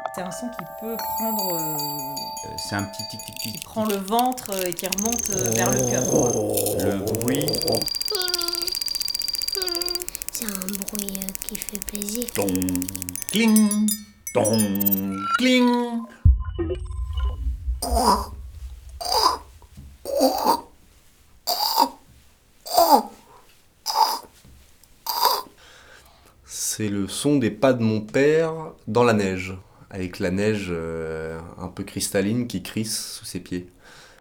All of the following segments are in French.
C'est un son qui peut prendre, C'est un petit tic tic tic. qui prend le ventre et qui remonte vers le cœur. Le bruit. C'est un bruit qui fait plaisir. Ton, cling, ton, cling. C'est le son des pas de mon père dans la neige, avec la neige un peu cristalline qui crisse sous ses pieds.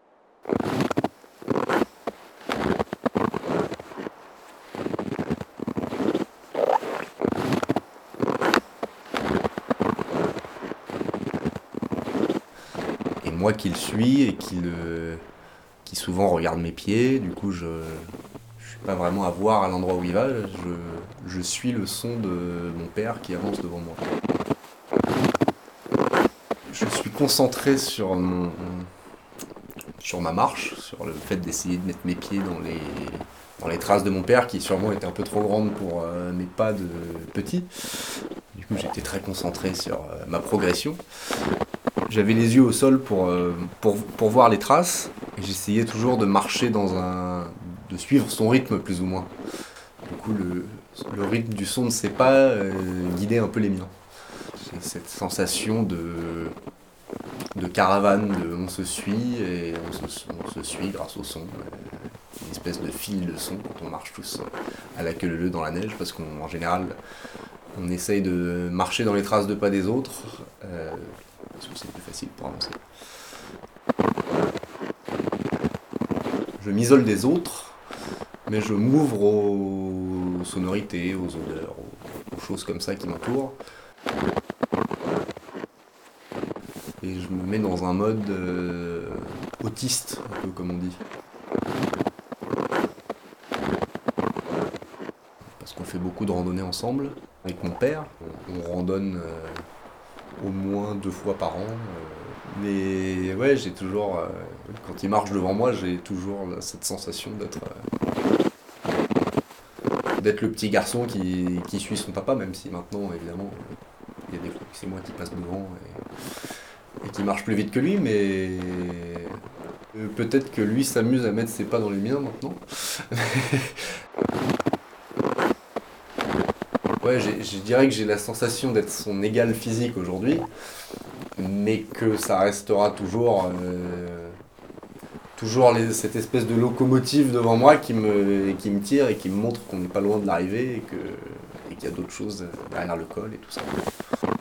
Et moi qui le suis et qui souvent regarde mes pieds, du coup je suis pas vraiment à voir à l'endroit où il va, je suis le son de mon père qui avance devant moi. Je suis concentré sur ma marche, sur le fait d'essayer de mettre mes pieds dans les traces de mon père qui sûrement étaient un peu trop grandes pour mes pas de petit. Du coup j'étais très concentré sur ma progression. J'avais les yeux au sol pour voir les traces et j'essayais toujours de marcher de suivre son rythme plus ou moins. Du coup le rythme du son de ses pas guidait un peu les miens. J'ai cette sensation de caravane, on se suit et on se suit grâce au son. Une espèce de fil de son quand on marche tous à la queue leu dans la neige parce qu'en général on essaye de marcher dans les traces de pas des autres parce que c'est plus facile pour avancer. Je m'isole des autres mais je m'ouvre aux sonorités, aux odeurs, aux choses comme ça qui m'entourent. Et je me mets dans un mode autiste, un peu comme on dit. Parce qu'on fait beaucoup de randonnées ensemble avec mon père. On randonne au moins 2 fois par an. Mais ouais, j'ai toujours, quand il marche devant moi, j'ai toujours cette sensation d'être le petit garçon qui suit son papa, même si maintenant, évidemment, il y a des fois que c'est moi qui passe devant et qui marche plus vite que lui, mais peut-être que lui s'amuse à mettre ses pas dans les miens maintenant. Ouais, je dirais que j'ai la sensation d'être son égal physique aujourd'hui, mais que ça restera toujours cette espèce de locomotive devant moi qui me tire et qui me montre qu'on n'est pas loin de l'arrivée et qu'il y a d'autres choses derrière le col et tout ça.